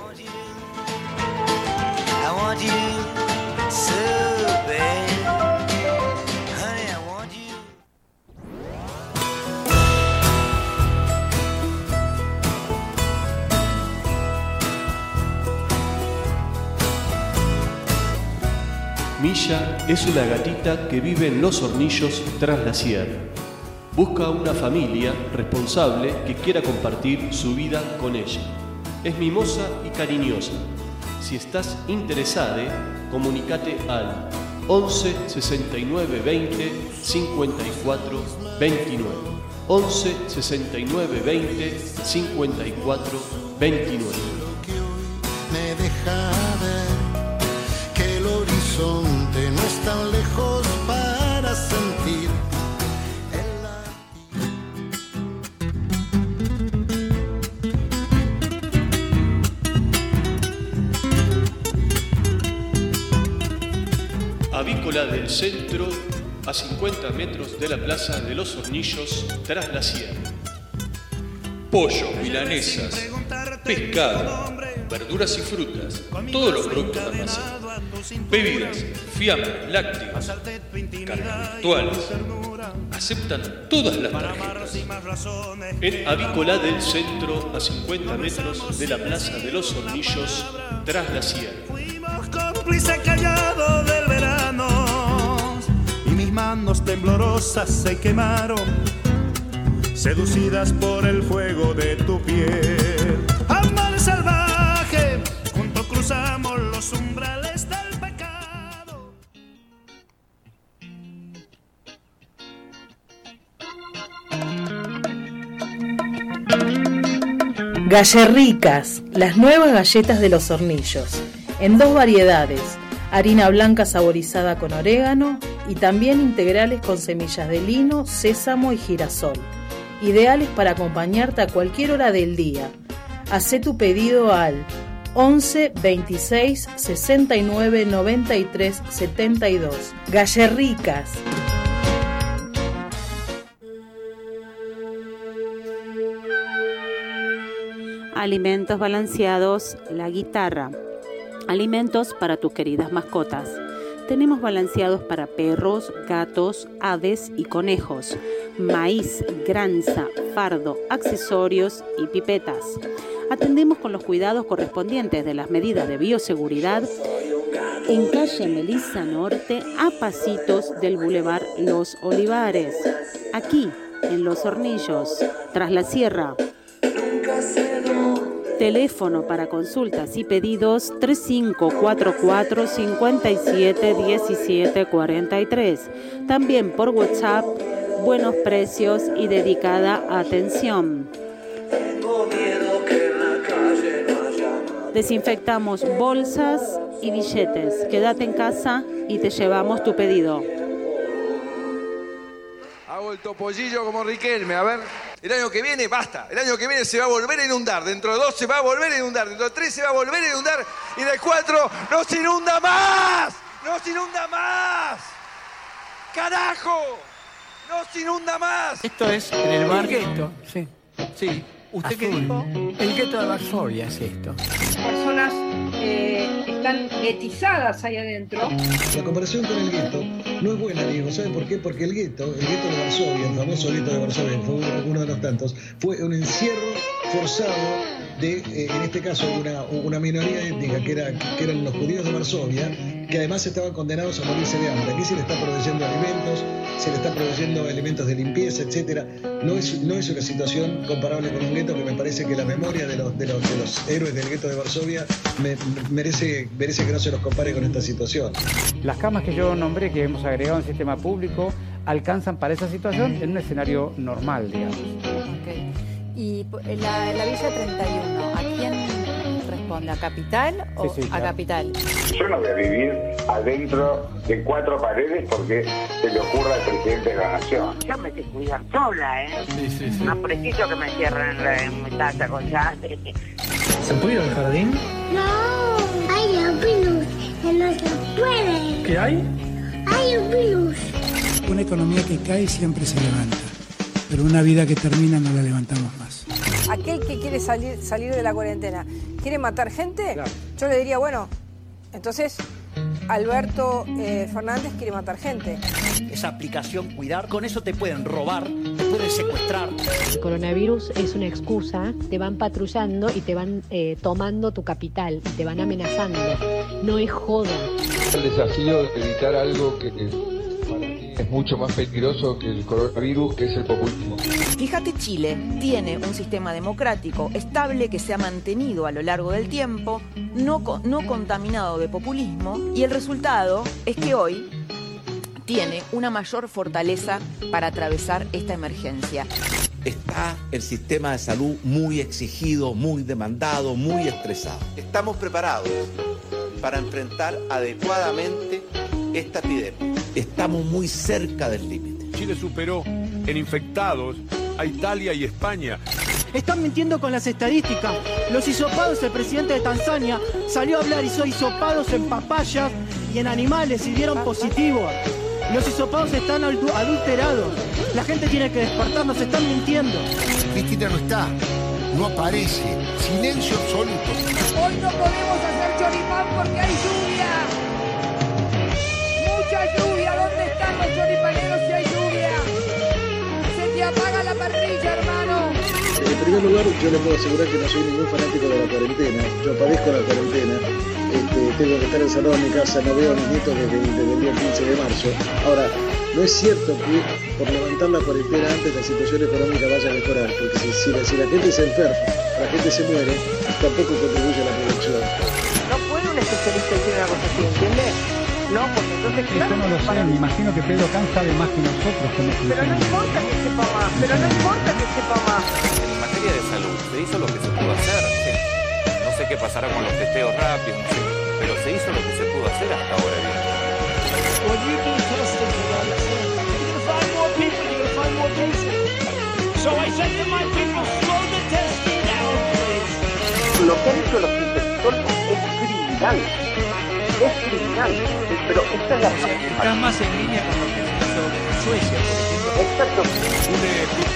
Milla es una gatita que vive en Los Hornillos tras la sierra. Busca una familia responsable que quiera compartir su vida con ella. Es mimosa y cariñosa. Si estás interesada, comunícate al once sesenta y nueve veinte cincuenta y cuatro veintinueve. once sesenta y nueve veinte cincuenta y cuatro veintinueve. Me deja ver que el horizonte no es tan lejos para sentir. Avícola del Centro, a cincuenta metros de la Plaza de los Hornillos, tras la sierra. Pollo, milanesas, pescado, verduras y frutas, todos los productos de almacén. Bebidas, fiambres, lácteos, cargas virtuales. Aceptan todas las tarjetas. En Avícola del Centro, a cincuenta metros de la Plaza de los Hornillos, tras la sierra. Cómplice callado del verano y mis manos temblorosas se quemaron, seducidas por el fuego de tu piel. Amor salvaje, juntos cruzamos los umbrales del pecado. Gallerricas, las nuevas galletas de los Hornillos. En dos variedades, harina blanca saborizada con orégano y también integrales con semillas de lino, sésamo y girasol. Ideales para acompañarte a cualquier hora del día. Hacé tu pedido al once veintiséis sesenta y nueve noventa y tres setenta y dos. Gallerricas. Alimentos balanceados, La Guitarra. Alimentos para tus queridas mascotas. Tenemos balanceados para perros, gatos, aves y conejos. Maíz, granza, fardo, accesorios y pipetas. Atendemos con los cuidados correspondientes de las medidas de bioseguridad en calle Melissa Norte, a pasitos del Boulevard Los Olivares. Aquí, en Los Hornillos, tras la sierra. Teléfono para consultas y pedidos tres cinco cuatro cuatro, cinco siete, uno siete cuatro tres. También por WhatsApp, buenos precios y dedicada atención. Desinfectamos bolsas y billetes. Quédate en casa y te llevamos tu pedido. Hago el topollillo como Riquelme, a ver. El año que viene, basta. El año que viene se va a volver a inundar. Dentro de dos se va a volver a inundar. Dentro de tres se va a volver a inundar. Y de cuatro no se inunda más. No se inunda más. ¡Carajo! No se inunda más. Esto es en el bar. El gueto, sí. Sí. ¿Usted qué dijo? El gueto de Varsovia es esto. Personas eh, están guetizadas ahí adentro. La comparación con el gueto no es buena, Diego. ¿Sabe por qué? Porque el gueto, el gueto de Varsovia, el famoso gueto de Varsovia, que fue uno, uno de los tantos, fue un encierro forzado de, eh, en este caso, una, una minoría étnica, que, era, que eran los judíos de Varsovia, que además estaban condenados a morirse de hambre. Aquí se le está proveyendo alimentos, se le está proveyendo elementos de limpieza, etcétera. No es, no es una situación comparable con un gueto, que me parece que la memoria de los, de los, de los héroes del gueto de Varsovia me, merece, merece que no se los compare con esta situación. Las camas que yo nombré, que hemos agregado en el sistema público, alcanzan para esa situación en un escenario normal, digamos. Okay. Y la, la Villa treinta y uno, ¿a quién responde? ¿A Capital o sí, sí, claro. a Capital? Yo no voy a vivir adentro de cuatro paredes porque se le ocurra al presidente de la nación. Yo me tengo que cuidar sola, ¿eh? Sí, sí, sí. No preciso que me cierren en mi casa con llave. ¿Se puede ir al jardín? No, hay un virus que no se puede. ¿Qué hay? Hay un virus. Una economía que cae siempre se levanta, pero una vida que termina no la levantamos más. Aquel que quiere salir, salir de la cuarentena, ¿quiere matar gente? Claro. Yo le diría, bueno, entonces Alberto eh, Fernández quiere matar gente. Esa aplicación Cuidar, con eso te pueden robar, te pueden secuestrar. El coronavirus es una excusa, te van patrullando y te van eh, tomando tu capital, y te van amenazando. No es joda. El desafío de evitar algo que es mucho más peligroso que el coronavirus, que es el populismo. Fíjate, Chile tiene un sistema democrático estable que se ha mantenido a lo largo del tiempo, no, no contaminado de populismo, y el resultado es que hoy tiene una mayor fortaleza para atravesar esta emergencia. Está el sistema de salud muy exigido, muy demandado, muy estresado. Estamos preparados para enfrentar adecuadamente esta epidemia. Estamos muy cerca del límite. Chile superó en infectados a Italia y España. Están mintiendo con las estadísticas. Los hisopados, el presidente de Tanzania salió a hablar, hizo hisopados en papayas y en animales y dieron positivo. Los hisopados están adulterados. La gente tiene que despertar, nos están mintiendo. Cristina no está, no aparece, silencio absoluto. Hoy no podemos hacer choripán porque hay lluvia. Mucha lluvia, ¿dónde están los choripaneros si hay lluvia? Se te apaga la parrilla, hermano. En primer lugar, yo le puedo asegurar que no soy ningún fanático de la cuarentena. Yo padezco la cuarentena. Este, tengo que estar encerrado en mi casa, no veo a mis nietos desde, desde el día quince de marzo. Ahora, no es cierto que por levantar la cuarentena antes la situación económica vaya a mejorar, porque si, si, la, si la gente se enferma, la gente se muere, tampoco contribuye a la prevención. No puede un especialista decir una cosa así, ¿entiendes? No, porque entonces... Yo no lo sé, me imagino que Pedro Can sabe más que nosotros. Pero no importa que sepa más, pero no importa que sepa más. En materia de salud, se hizo lo que se pudo hacer. ¿Sí? No sé qué pasará con los testeos rápidos, no sé, pero se hizo lo que se pudo hacer hasta ahora bien. Lo que han hecho los infectólogos es criminal. Es criminal. Pero esta es la parte. Estás más en línea con lo que hizo Suecia, por ejemplo. Exacto.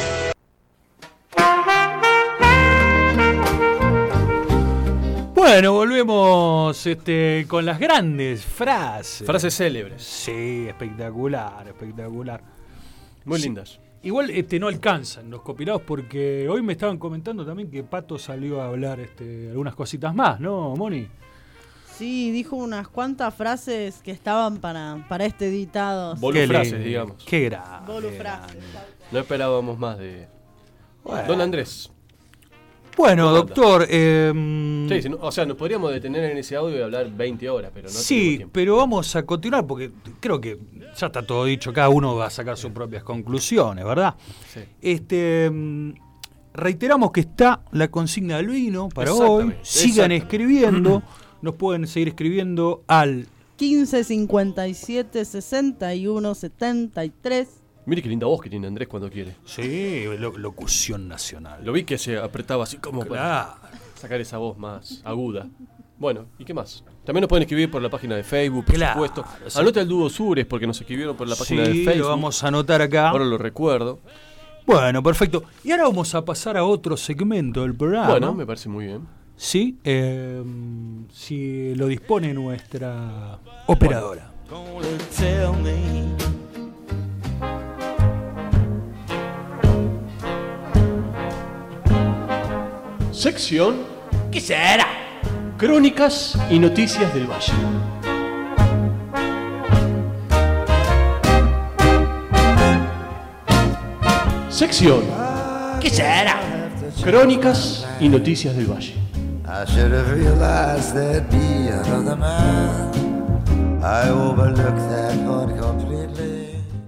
Bueno, volvemos este, con las grandes frases. Frases célebres. Sí, espectacular, espectacular. Muy Sí. lindas. Igual este, no alcanzan los copilados porque hoy me estaban comentando también que Pato salió a hablar este, algunas cositas más, ¿no, Moni? Sí, dijo unas cuantas frases que estaban para, para este editado. Volufrases, digamos. Qué grande. Volufrases. No esperábamos más de... Bueno. Don Andrés. Bueno, doctor... Eh, sí, sí, no, o sea, nos podríamos detener en ese audio y hablar veinte horas, pero no sí, pero vamos a continuar porque creo que ya está todo dicho, cada uno va a sacar sus propias conclusiones, ¿verdad? Sí. Este, reiteramos que está la consigna del vino para hoy. Sigan escribiendo, nos pueden seguir escribiendo al quince cincuenta y siete sesenta y uno setenta y tres. Mire qué linda voz que tiene Andrés cuando quiere. Sí, lo, locución nacional. Lo vi que se apretaba así como claro. para sacar esa voz más aguda. Bueno, ¿y qué más? También nos pueden escribir por la página de Facebook, por claro, supuesto. Sí. Anota el dúo Sures porque nos escribieron por la página sí, de Facebook. Lo vamos a anotar acá. Ahora lo recuerdo. Bueno, perfecto. Y ahora vamos a pasar a otro segmento del programa. Bueno, me parece muy bien. Sí, eh, si lo dispone nuestra operadora. Bueno. Sección ¿Qué será? Crónicas y noticias del Valle. Sección ¿Qué será? Crónicas y noticias del Valle. I should have realized there'd be another man. I overlooked that part completely.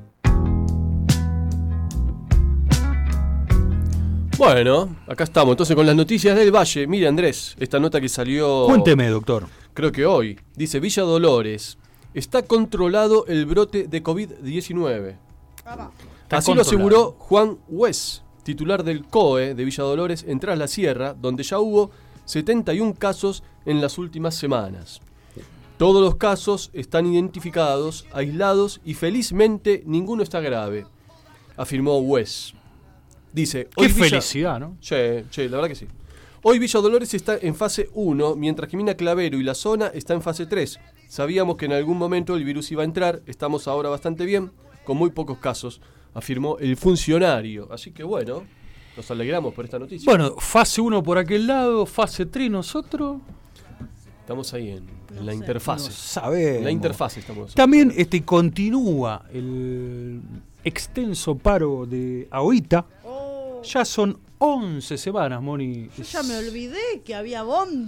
Bueno, acá estamos, entonces con las noticias del Valle. Mire, Andrés, esta nota que salió... Cuénteme, doctor. Creo que hoy. Dice, Villa Dolores, está controlado el brote de covid diecinueve. Así lo aseguró Juan Hues, titular del C O E de Villa Dolores en Tras la Sierra, donde ya hubo setenta y un casos en las últimas semanas. Todos los casos están identificados, aislados y felizmente ninguno está grave, afirmó Hues. Dice, Qué hoy Villa... felicidad, ¿no? Che, che, la verdad que sí. Hoy Villa Dolores está en fase uno, mientras que Mina Clavero y la zona está en fase tres. Sabíamos que en algún momento el virus iba a entrar, estamos ahora bastante bien, con muy pocos casos, afirmó el funcionario. Así que bueno, nos alegramos por esta noticia. Bueno, fase uno por aquel lado, fase tres nosotros. Estamos ahí en, en la interfase. No sabemos. En la interfase estamos. También este continúa el extenso paro de Agüita. Oh. Ya son once semanas, Moni. Yo ya me olvidé que había bondi.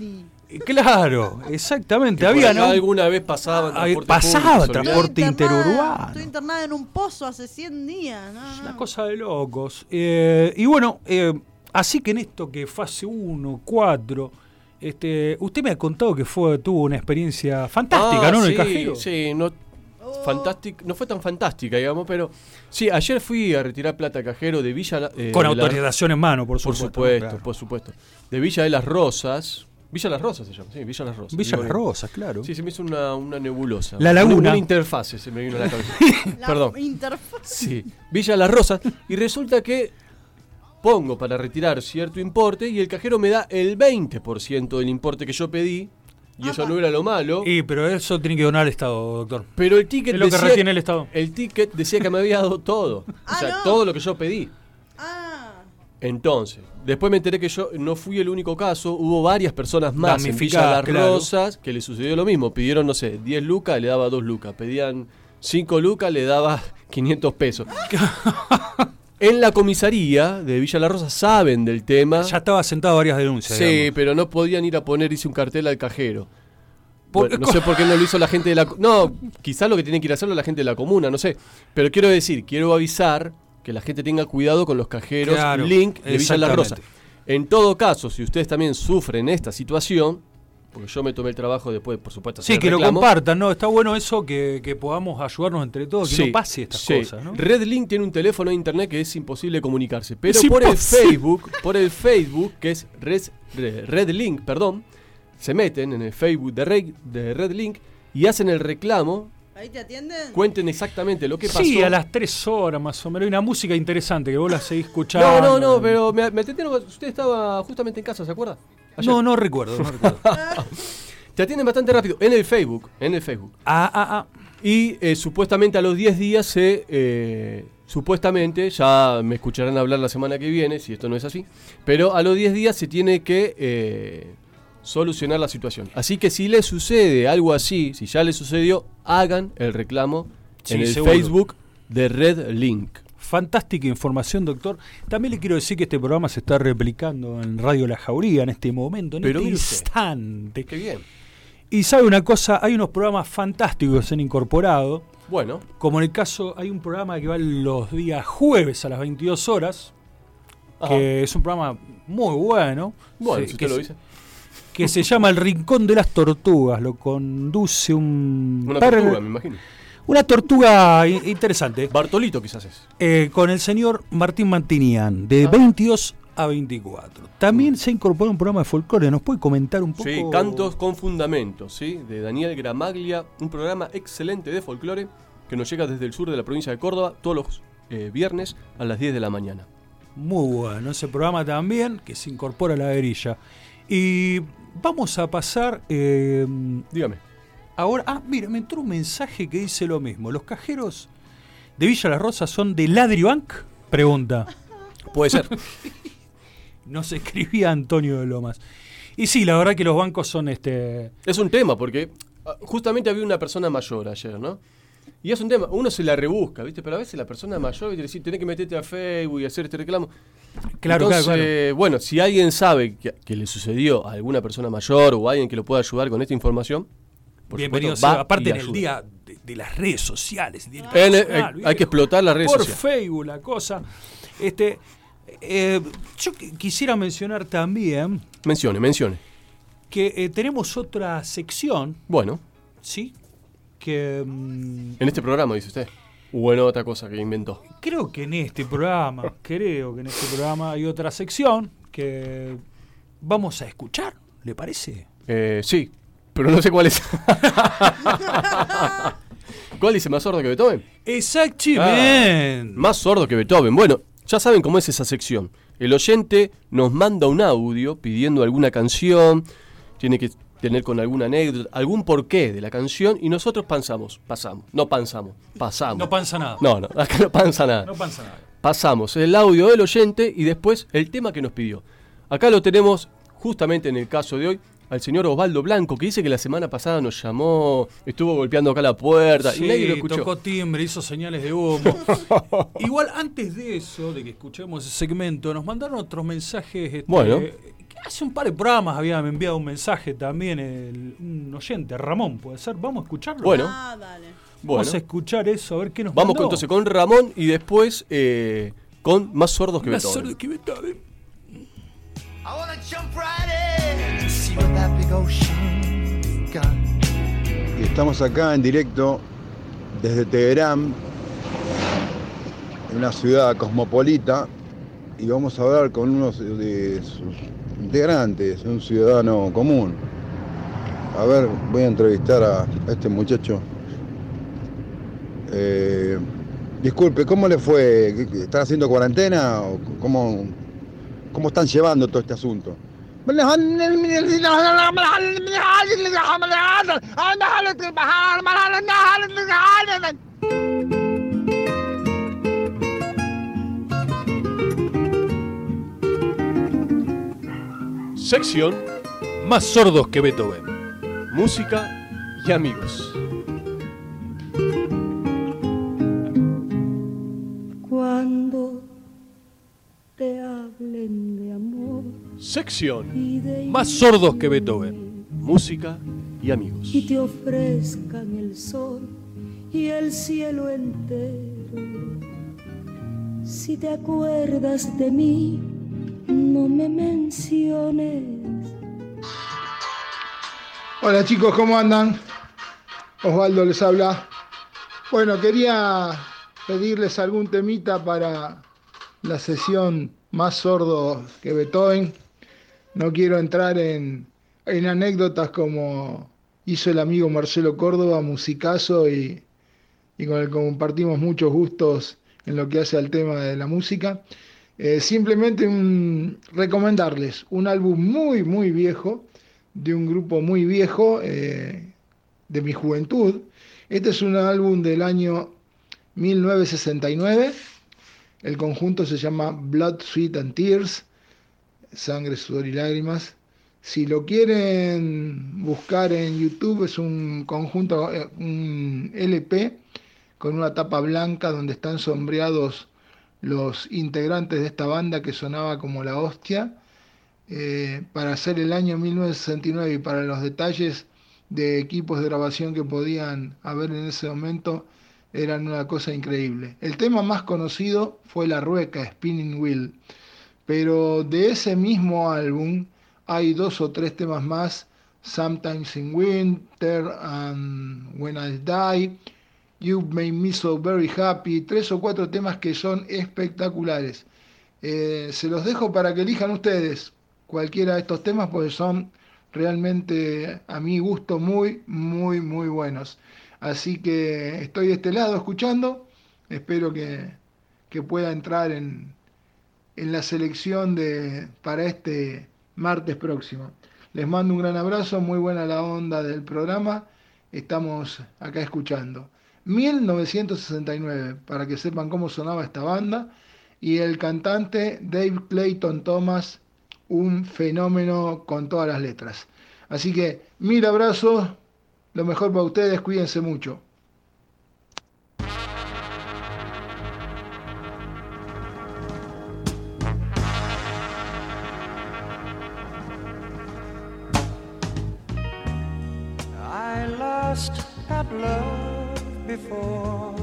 Claro, exactamente. Que Había, por acá ¿no? alguna vez pasaba transporte pasaba público, transporte interurbano. Estoy internada en un pozo hace cien días. No, no. Una cosa de locos. Eh, y bueno, eh, así que en esto que fase uno, cuatro, este, usted me ha contado que fue tuvo una experiencia fantástica, ah, ¿no? En sí, el cajero. Sí, no, fantástico, no fue tan fantástica, digamos, pero sí, ayer fui a retirar plata al cajero de Villa... Eh, Con de la- autorización en mano, por Por supuesto. supuesto, Claro. por supuesto. De Villa de las Rosas. Villa Las Rosas se llama, sí, Villa Las Rosas. Villa Digo, Las Rosas, claro. Sí, se me hizo una, una nebulosa. La Laguna. Una, una interfase se me vino a la cabeza. La Perdón. interfaz. Sí, Villa Las Rosas. Y resulta que pongo para retirar cierto importe y el cajero me da el veinte por ciento del importe que yo pedí. Y eso no era lo malo. Y, pero eso tiene que donar al Estado, doctor. Pero el ticket Es lo que decía, retiene el Estado. El ticket decía que me había dado todo. O sea, no. todo lo que yo pedí. Ah, Entonces, después me enteré que yo no fui el único caso, hubo varias personas más en Villa Damnificadas, Las claro. Rosas que le sucedió lo mismo. Pidieron, no sé, diez lucas, le daba dos lucas. Pedían cinco lucas, le daba quinientos pesos. En la comisaría de Villa Las Rosas saben del tema. Ya estaba sentado varias denuncias. Sí, digamos. pero no podían ir a poner, hice un cartel al cajero. ¿Por- Bueno, no sé por qué no lo hizo la gente de la... No, quizás lo que tiene que ir a hacerlo la gente de la comuna, no sé. Pero quiero decir, quiero avisar que la gente tenga cuidado con los cajeros Claro, Link de Villa Las Rosas. exactamente. En todo caso, si ustedes también sufren esta situación, porque yo me tomé el trabajo después, por supuesto, Sí, hacer que lo reclamo. compartan, ¿no? Está bueno eso, que, que podamos ayudarnos entre todos, que Sí, no pase estas sí. cosas, ¿no? Redlink tiene un teléfono de internet que es imposible comunicarse, pero Es por el imposible. Facebook, por el Facebook, que es Red, Redlink, perdón, se meten en el Facebook de, Red, de Redlink y hacen el reclamo, ¿ahí te atienden? cuenten exactamente lo que pasó. Sí, a las tres horas más o menos. Hay una música interesante que vos la seguís escuchando. No, no, no, pero me, me atendieron, usted estaba justamente en casa, ¿se acuerda? Ayer. No, no recuerdo, no recuerdo. Te atienden bastante rápido, en el Facebook, en el Facebook. Ah, ah, ah. Y eh, supuestamente a los diez días se... Eh, supuestamente, ya me escucharán hablar la semana que viene, si esto no es así, pero a los diez días se tiene que eh, solucionar la situación. Así que si le sucede algo así, si ya le sucedió, hagan el reclamo Sí, en el seguro. Facebook de Redlink. Fantástica información, doctor. También le quiero decir que este programa se está replicando en Radio La Jauría en este momento, en Pero este mire usted. instante. Qué bien. Y sabe una cosa, hay unos programas fantásticos que se han incorporado. Bueno. Como en el caso, hay un programa que va los días jueves a las veintidós horas, Ajá. que es un programa muy bueno. Bueno, se- si que, usted lo se- dice. que se llama El Rincón de las Tortugas. Lo conduce un... Una per- tortuga, me imagino. Una tortuga i- interesante. Bartolito quizás es. Eh, con el señor Martín Mantinian, de veintidós a veinticuatro. También se incorpora un programa de folclore. ¿Nos puede comentar un poco? Sí, Cantos con Fundamentos, ¿sí? De Daniel Gramaglia, un programa excelente de folclore que nos llega desde el sur de la provincia de Córdoba todos los eh, viernes a las diez de la mañana. Muy bueno ese programa también, que se incorpora a la grilla. Y vamos a pasar... eh, Dígame. Ahora, ah, mira, me entró un mensaje que dice lo mismo. ¿Los cajeros de Villa Las Rosas son de Ladribank? Pregunta. Puede ser. Nos escribía Antonio de Lomas. Y sí, la verdad que los bancos son este... Es un tema, porque ah, justamente había una persona mayor ayer, ¿no? Y es un tema, uno se la rebusca, ¿viste? Pero a veces la persona mayor, ¿viste? Decir, tenés que meterte a Facebook y hacer este reclamo. Claro, Entonces, claro, claro. bueno, si alguien sabe que, que le sucedió a alguna persona mayor o alguien que lo pueda ayudar con esta información, por Bienvenido supuesto, sea. va Aparte y en el ayuda. día de, de las redes sociales. Día En el- internacional, hay- hay que explotar las redes Por sociales. Facebook la cosa. Este, eh, yo qu- quisiera mencionar también Mencione, mencione. que eh, tenemos otra sección, Bueno, ¿sí? Que mm, en este programa, dice usted. O en otra cosa que inventó. creo que en este programa, creo que en este programa hay otra sección que vamos a escuchar, ¿le parece? Eh, sí, pero no sé cuál es. ¿Cuál dice más sordo que Beethoven? Exactamente. Ah, más sordo que Beethoven. Bueno, ya saben cómo es esa sección. El oyente nos manda un audio pidiendo alguna canción, tiene que tener con alguna anécdota, algún porqué de la canción y nosotros pensamos, pasamos, no pensamos, pasamos. No panza nada. No, no, acá no panza nada. No panza nada. Pasamos el audio del oyente y después el tema que nos pidió. Acá lo tenemos justamente en el caso de hoy al señor Osvaldo Blanco, que dice que la semana pasada nos llamó, estuvo golpeando acá la puerta Sí, y nadie lo escuchó. tocó timbre, hizo señales de humo. Igual antes de eso, de que escuchemos ese segmento, nos mandaron otros mensajes este, Bueno. que Hace un par de programas había enviado un mensaje también el, un oyente, Ramón, ¿puede ser? Vamos a escucharlo. Bueno. Ah, dale. Bueno. Vamos a escuchar eso, a ver qué nos Vamos mandó. con, entonces con Ramón y después eh, con Más sordos que Más Beethoven. sordos que Beethoven. Y estamos acá en directo desde Teherán, en una ciudad cosmopolita, y vamos a hablar con uno de sus integrantes, un ciudadano común. A ver, voy a entrevistar a este muchacho. Eh, disculpe, ¿cómo le fue? ¿Están haciendo cuarentena? ¿O cómo, cómo están llevando todo este asunto? Sección Más sordos que Beethoven. Música y amigos. Cuando te hablen de amor. Sección Más sordos que Beethoven. Música y amigos. Y te ofrezcan el sol y el cielo entero. Si te acuerdas de mí, no me menciones. Hola chicos, ¿cómo andan? Osvaldo les habla. Bueno, quería pedirles algún temita para la sesión Más sordo que Beethoven. No quiero entrar en, en anécdotas como hizo el amigo Marcelo Córdoba, musicazo, y, y con el que compartimos muchos gustos en lo que hace al tema de la música. Eh, simplemente un, recomendarles un álbum muy, muy viejo, de un grupo muy viejo, eh, de mi juventud. Este es un álbum del año mil novecientos sesenta y nueve. El conjunto se llama Blood, Sweat and Tears, Sangre, Sudor y Lágrimas. Si lo quieren buscar en YouTube, es un conjunto, un L P con una tapa blanca donde están sombreados los integrantes de esta banda que sonaba como la hostia. Eh, para hacer el año mil novecientos sesenta y nueve y para los detalles de equipos de grabación que podían haber en ese momento, eran una cosa increíble. El tema más conocido fue La Rueca, Spinning Wheel, pero de ese mismo álbum hay dos o tres temas más: Sometimes in Winter and When I Die, You Made Me So Very Happy, tres o cuatro temas que son espectaculares. Eh, se los dejo para que elijan ustedes cualquiera de estos temas, porque son realmente, a mi gusto, muy, muy, muy buenos. Así que estoy de este lado escuchando, espero que, que pueda entrar en, en la selección de, para este martes próximo. Les mando un gran abrazo, muy buena la onda del programa, estamos acá escuchando. mil novecientos sesenta y nueve, para que sepan cómo sonaba esta banda, y el cantante Dave Clayton Thomas, un fenómeno con todas las letras. Así que mil abrazos, lo mejor para ustedes, cuídense mucho. I lost that love before,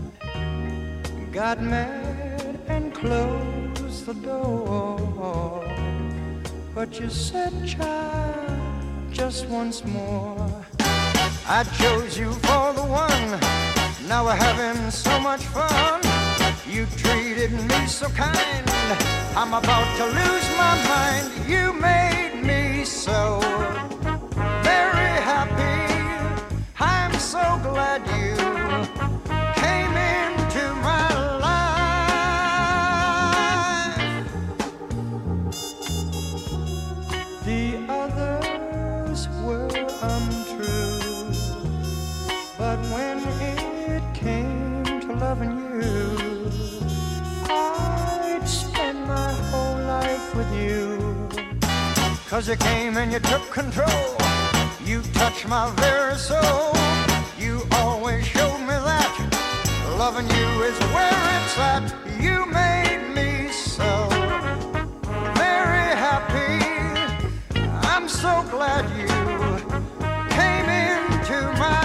got mad and closed the door, but you said, child, just once more. I chose you for the one, now we're having so much fun. You treated me so kind, I'm about to lose my mind. You made me so very happy, I'm so glad you came into my life. The others were untrue, but when it came to loving you, I'd spend my whole life with you. 'Cause you came and you took control, you touched my very soul. You always showed me that loving you is where it's at. You made me so very happy, glad you came into my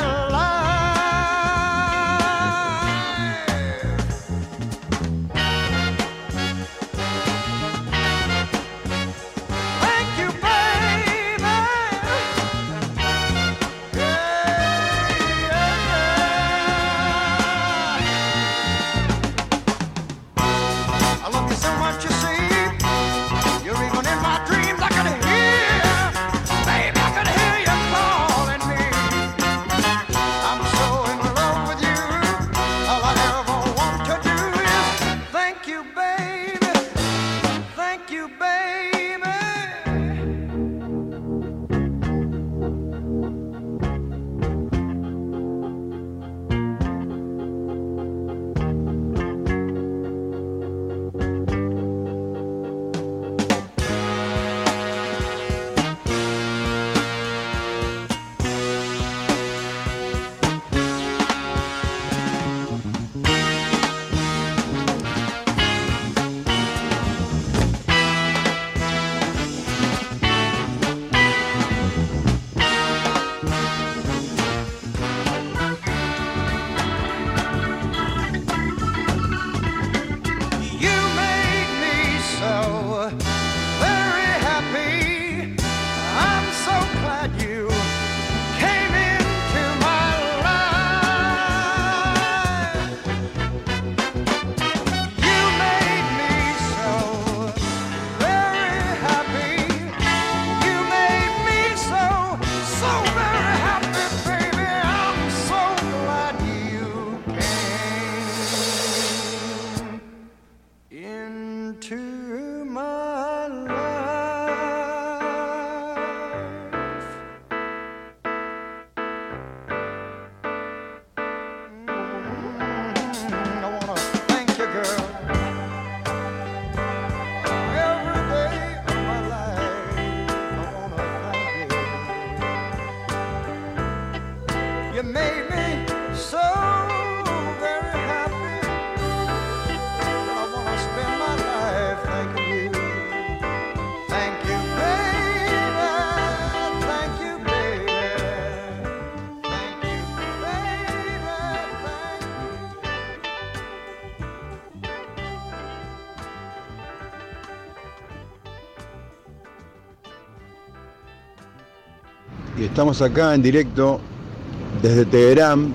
Y estamos acá en directo desde Teherán,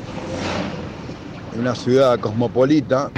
en una ciudad cosmopolita.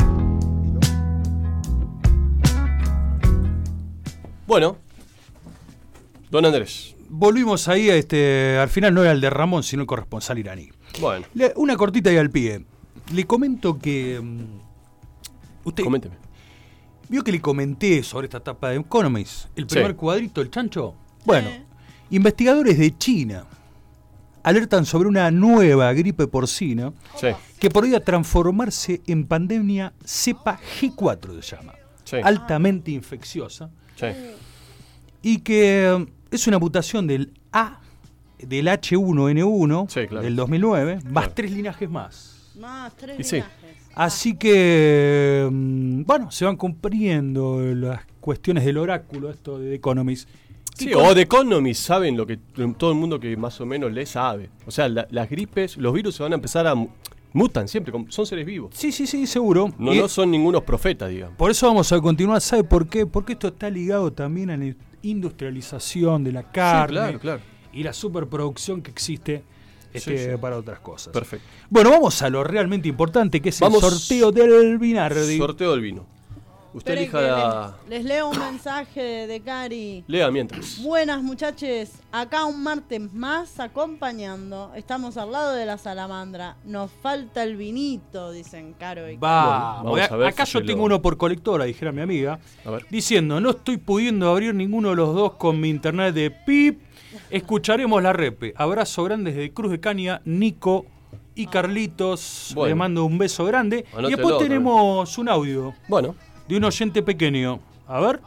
Bueno, don Andrés. Volvimos ahí, a este, al final no era el de Ramón, sino el corresponsal iraní. Bueno. Le, una cortita ahí al pie. Le comento que... Um, usted Coménteme. ¿Vio que le comenté sobre esta etapa de Economist? El primer Sí. cuadrito, el chancho. Bueno, investigadores de China alertan sobre una nueva gripe porcina Sí. que podría transformarse en pandemia cepa G cuatro, se llama. Sí. Altamente infecciosa. Sí. Y que um, es una mutación del A, del H uno N uno, Sí, claro. del dos mil nueve, más Claro. tres linajes más. Más tres Y sí. linajes. Así que, um, bueno, se van cumpliendo las cuestiones del oráculo, esto de The Economist. Sí, Y con- o The Economist saben lo que todo el mundo que más o menos le sabe. O sea, la- las gripes, los virus se van a empezar a... mu- Mutan siempre, como- son seres vivos. Sí, sí, sí, seguro. No, Y- no son ningunos profetas, digamos. Por eso vamos a continuar. ¿Sabe por qué? Porque esto está ligado también a la industrialización de la carne claro, claro. y la superproducción que existe este, Sí, sí. para otras cosas. Perfecto. Bueno, vamos a lo realmente importante, que es Vamos- el sorteo del Vinardi. Sorteo del vino. Usted Esperen elija que la... les, les leo un mensaje de Cari. Lea mientras. Buenas muchachos, acá un martes más acompañando. Estamos al lado de la salamandra. Nos falta el vinito, dicen Caro y Va, Bueno, vamos a ver acá si yo se tengo lo- uno por colectora, dijera mi amiga, A ver. diciendo, no estoy pudiendo abrir ninguno de los dos con mi internet de pip. Escucharemos la repe. Abrazo grande desde Cruz de Caña, Nico y Carlitos. Bueno. Le mando un beso grande. Anótelo y después otra tenemos un audio Bueno, de un oyente pequeño. A ver.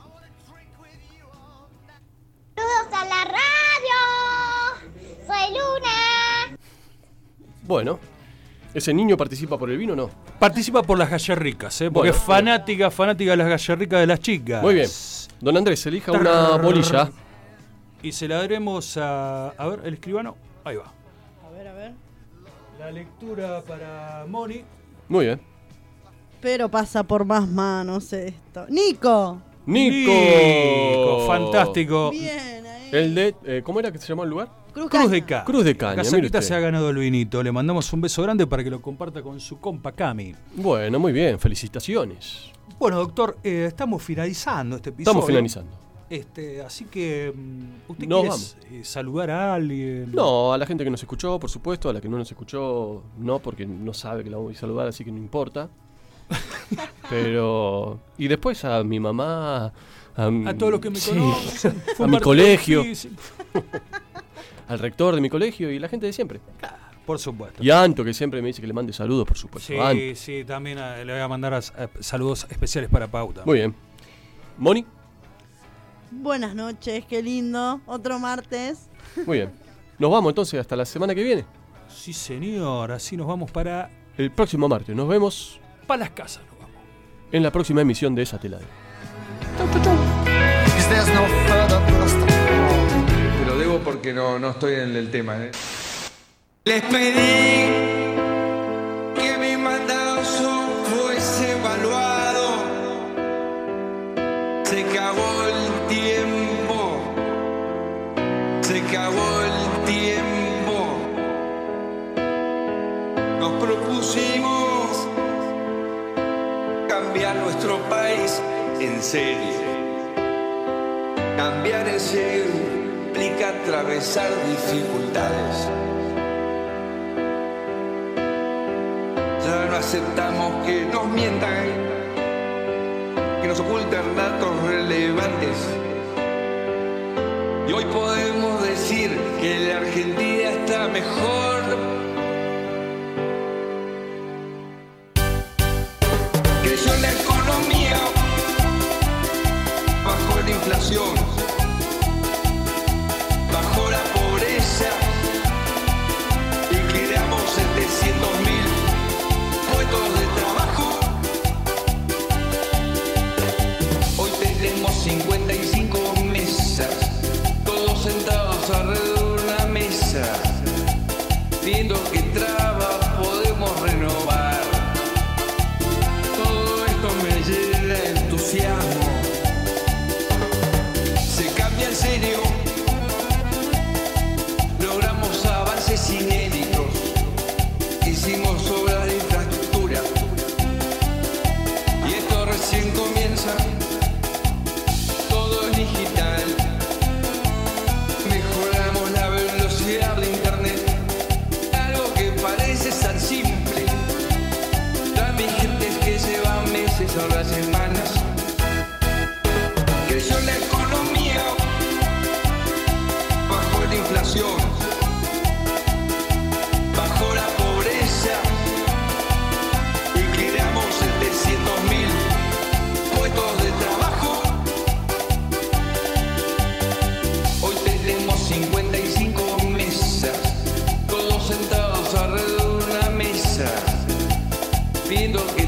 ¡Saludos a la radio! ¡Soy Luna! bueno. ¿Ese niño participa por el vino o no? Participa por las gallerricas, ¿eh? Porque Bueno, es fanática, fanática de las gallerricas de las chicas. Muy bien. Don Andrés, elija una bolilla. Y se la daremos a... A ver, el escribano. Ahí va. A ver, a ver. La lectura para Moni. Muy bien. Pero pasa por más manos esto. ¡Nico! ¡Nico! Nico, fantástico. Bien, ahí. El de... Eh, ¿Cómo era que se llamó el lugar? Cruz, Cruz de Caña. Cruz de Caña, mire Casarita usted. se ha ganado el vinito. Le mandamos un beso grande para que lo comparta con su compa Cami. Bueno, muy bien. Felicitaciones. Bueno, doctor, eh, estamos finalizando este episodio. Estamos finalizando. Este, así que, ¿usted Nos quiere vamos. eh, saludar a alguien? No, a la gente que nos escuchó, por supuesto. A la que no nos escuchó, no, porque no sabe que la voy a saludar, así que no importa. Pero... Y después a mi mamá... A, A todos los que me sí, conocen. Fue a un mi partido colegio. difícil. Al rector de mi colegio y la gente de siempre. Por supuesto. Y a Anto, que siempre me dice que le mande saludos, por supuesto. Sí, Anto. sí, también eh, le voy a mandar a- a- saludos especiales para Pauta. Muy bien. Moni, Buenas noches, qué lindo. Otro martes. muy bien. Nos vamos entonces hasta la semana que viene. Sí, señor. Así nos vamos para... El próximo martes. Nos vemos Para las casas nos vamos. en la próxima emisión de Esa Tela de... Te lo debo porque no, no estoy en el tema. ¿eh? Les pedí que mi mandato fuese evaluado. Se acabó el tiempo. Se acabó el tiempo. Nos propusimos cambiar nuestro país en serio. Cambiar en serio implica atravesar dificultades. Ya no aceptamos que nos mientan, que nos oculten datos relevantes. Y hoy podemos decir que la Argentina está mejor. Creció la economía, bajó la inflación, bajó la pobreza y creamos setecientos mil puestos de trabajo. Hoy tenemos cincuenta y cinco mesas, todos sentados alrededor de una mesa, viendo que traba podemos renovar. Todo esto me llena de entusiasmo. Se cambia en serio, logramos avances inéditos, hicimos obras de infraestructura y esto recién comienza. Todo es digital, mejoramos la velocidad de internet, algo que parece tan simple. Trámites que llevan meses o las semanas. Creció la economía, bajó la inflación, bajó la pobreza y creamos setecientos mil puestos de trabajo. Hoy tenemos cincuenta y cinco mesas, todos sentados alrededor de una mesa, viendo que